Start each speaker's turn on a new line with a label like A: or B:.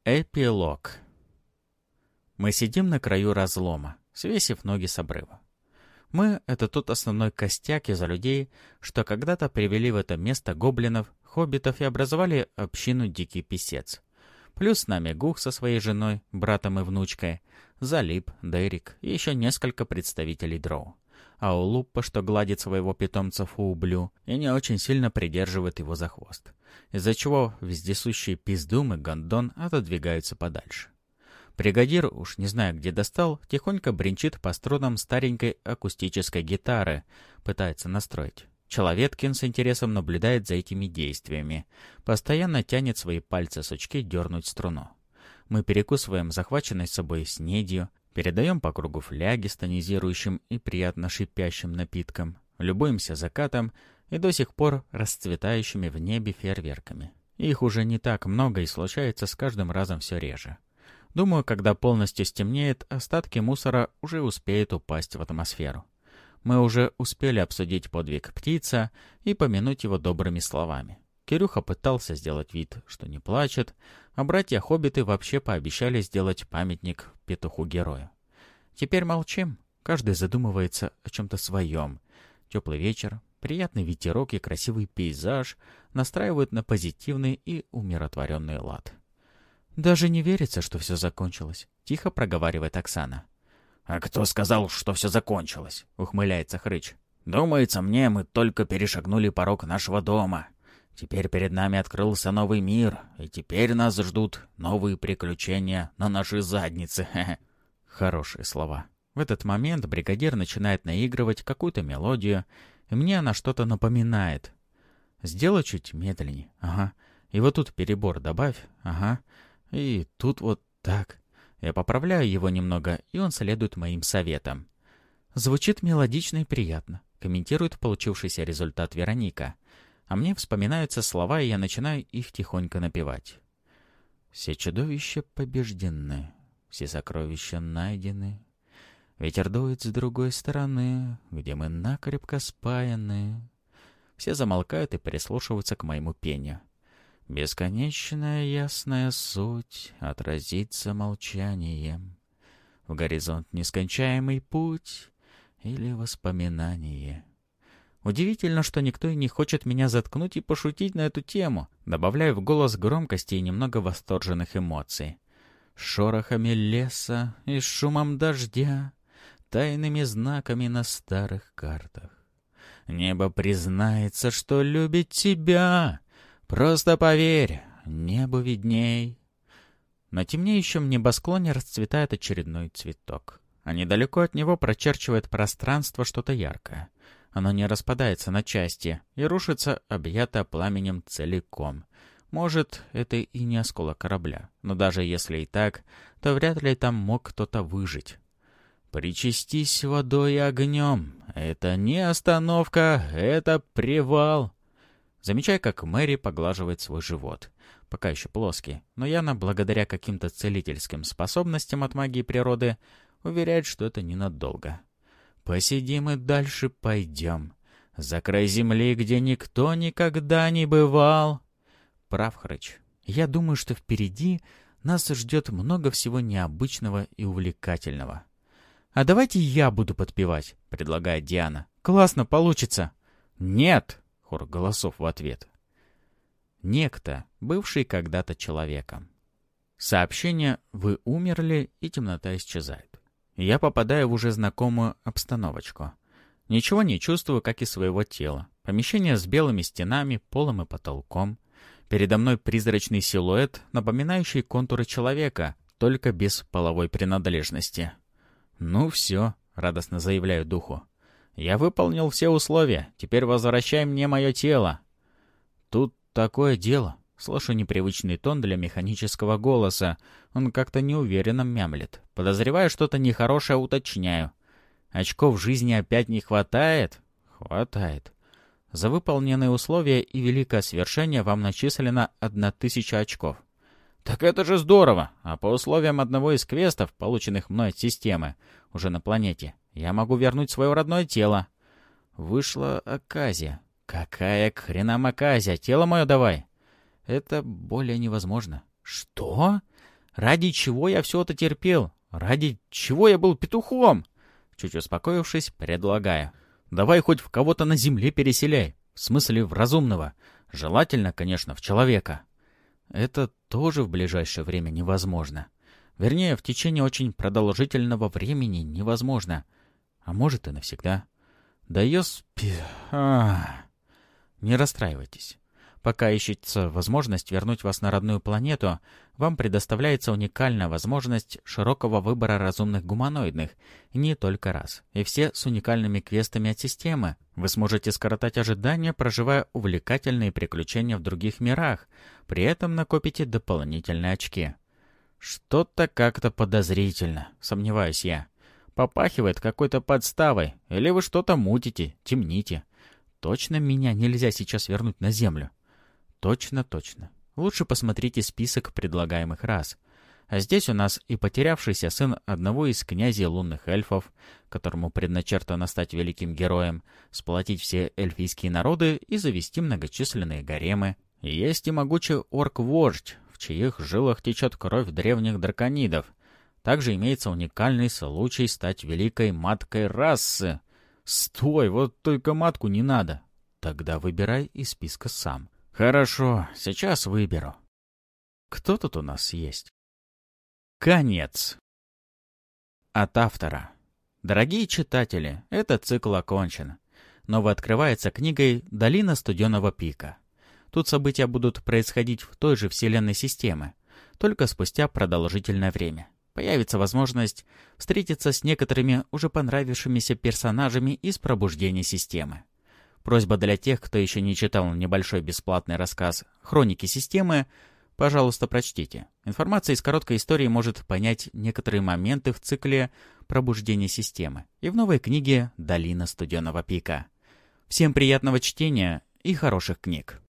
A: Эпилог. Мы сидим на краю разлома, свесив ноги с обрыва. Мы — это тот основной костяк из людей, что когда-то привели в это место гоблинов, хоббитов и образовали общину Дикий Песец. Плюс с нами Гух со своей женой, братом и внучкой, Залип, Дерик и еще несколько представителей дроу. А Улуппа, что гладит своего питомца Фублю и не очень сильно придерживает его за хвост, из-за чего вездесущие Пиздум и Гондон отодвигаются подальше. Бригадир, уж не знаю где достал, тихонько бренчит по струнам старенькой акустической гитары, пытается настроить. Человеткин с интересом наблюдает за этими действиями, постоянно тянет свои пальцы-сучки дернуть струну. Мы перекусываем захваченной с собой снедью, передаем по кругу фляги с тонизирующим и приятно шипящим напитком, любуемся закатом и до сих пор расцветающими в небе фейерверками. Их уже не так много и случается с каждым разом все реже. Думаю, когда полностью стемнеет, остатки мусора уже успеют упасть в атмосферу. Мы уже успели обсудить подвиг птица и помянуть его добрыми словами. Кирюха пытался сделать вид, что не плачет, а братья-хоббиты вообще пообещали сделать памятник петуху-герою. Теперь молчим, каждый задумывается о чем-то своем. Теплый вечер, приятный ветерок и красивый пейзаж настраивают на позитивный и умиротворенный лад. «Даже не верится, что все закончилось», — тихо проговаривает Оксана.
B: «А кто сказал, что все закончилось?»
A: — ухмыляется Хрыч.
B: «Думается мне, мы только перешагнули порог нашего дома. Теперь перед нами открылся новый мир, и теперь нас ждут новые приключения на нашей заднице».
A: Хорошие слова. В этот момент бригадир начинает наигрывать какую-то мелодию, и мне она что-то напоминает. Сделай чуть медленнее. Ага. И вот тут перебор добавь. Ага. И тут вот так. Я поправляю его немного, и он следует моим советам. Звучит мелодично и приятно, комментирует получившийся результат Вероника. А мне вспоминаются слова, и я начинаю их тихонько напевать. Все чудовища побеждены, все сокровища найдены. Ветер дует с другой стороны, где мы накрепко спаяны. Все замолкают и прислушиваются к моему пению. Бесконечная ясная суть отразится молчанием. В горизонт нескончаемый путь или воспоминание. Удивительно, что никто и не хочет меня заткнуть и пошутить на эту тему. Добавляю в голос громкости и немного восторженных эмоций. Шорохами леса и шумом дождя, тайными знаками на старых картах. Небо признается, что любит тебя. Просто поверь, небу видней. На темнеющем небосклоне расцветает очередной цветок, а недалеко от него прочерчивает пространство что-то яркое. Оно не распадается на части и рушится, объято пламенем целиком. Может, это и не осколок корабля, но даже если и так, то вряд ли там мог кто-то выжить. Причастись водой и огнем. Это не остановка, это привал. Замечаю, как Мэри поглаживает свой живот. Пока еще плоский, но Яна, благодаря каким-то целительским способностям от магии природы, уверяет, что это ненадолго. Посидим и дальше пойдем. За край земли, где никто никогда не бывал. Прав, Хрыч. Я думаю, что впереди нас ждет много всего необычного и увлекательного. «А давайте я буду подпевать», — предлагает Диана. «Классно получится». «Нет!» — хор голосов в ответ. Некто, бывший когда-то человеком. Сообщение «Вы умерли» и темнота исчезает. Я попадаю в уже знакомую обстановочку. Ничего не чувствую, как и своего тела. Помещение с белыми стенами, полом и потолком. Передо мной призрачный силуэт, напоминающий контуры человека, только без половой принадлежности. «Ну все», — радостно заявляю духу. «Я выполнил все условия. Теперь возвращай мне мое тело». «Тут такое дело». Слышу непривычный тон для механического голоса. Он как-то неуверенно мямлет. Подозреваю что-то нехорошее, уточняю. «Очков жизни опять не хватает?» «Хватает. За выполненные условия и великое свершение вам начислено 1000 очков». «Так это же здорово! А по условиям одного из квестов, полученных мной от системы, уже на планете, я могу вернуть свое родное тело». Вышла оказия. «Какая к хренам оказия? Тело мое давай!» «Это более невозможно». «Что?» Ради чего я все это терпел? Ради чего я был петухом? Чуть успокоившись, предлагаю. Давай хоть в кого-то на земле переселяй. В смысле, в разумного. Желательно, конечно, в человека. Это тоже в ближайшее время невозможно. Вернее, в течение очень продолжительного времени невозможно. А может и навсегда. Да Не расстраивайтесь. Пока ищется возможность вернуть вас на родную планету, вам предоставляется уникальная возможность широкого выбора разумных гуманоидных, и не только раз, и все с уникальными квестами от системы. Вы сможете скоротать ожидания, проживая увлекательные приключения в других мирах, при этом накопите дополнительные очки. Что-то как-то подозрительно, сомневаюсь я. Попахивает какой-то подставой, или вы что-то мутите, темните. Точно меня нельзя сейчас вернуть на Землю? Точно. Лучше посмотрите список предлагаемых рас. А здесь у нас и потерявшийся сын одного из князей лунных эльфов, которому предначертано стать великим героем, сплотить все эльфийские народы и завести многочисленные гаремы. И есть и могучий орк-вождь, в чьих жилах течет кровь древних драконидов. Также имеется уникальный случай стать великой маткой расы. Стой, вот только матку не надо. Тогда выбирай из списка сам. Хорошо, сейчас выберу. Кто тут у нас есть? Конец. От автора. Дорогие читатели, этот цикл окончен. Новый открывается книгой «Долина студеного пика». Тут события будут происходить в той же вселенной системы, только спустя продолжительное время. Появится возможность встретиться с некоторыми уже понравившимися персонажами из пробуждения системы. Просьба для тех, кто еще не читал небольшой бесплатный рассказ «Хроники системы», пожалуйста, прочтите. Информация из короткой истории может понять некоторые моменты в цикле «Пробуждение системы» и в новой книге «Долина студеного пика». Всем приятного чтения и хороших книг!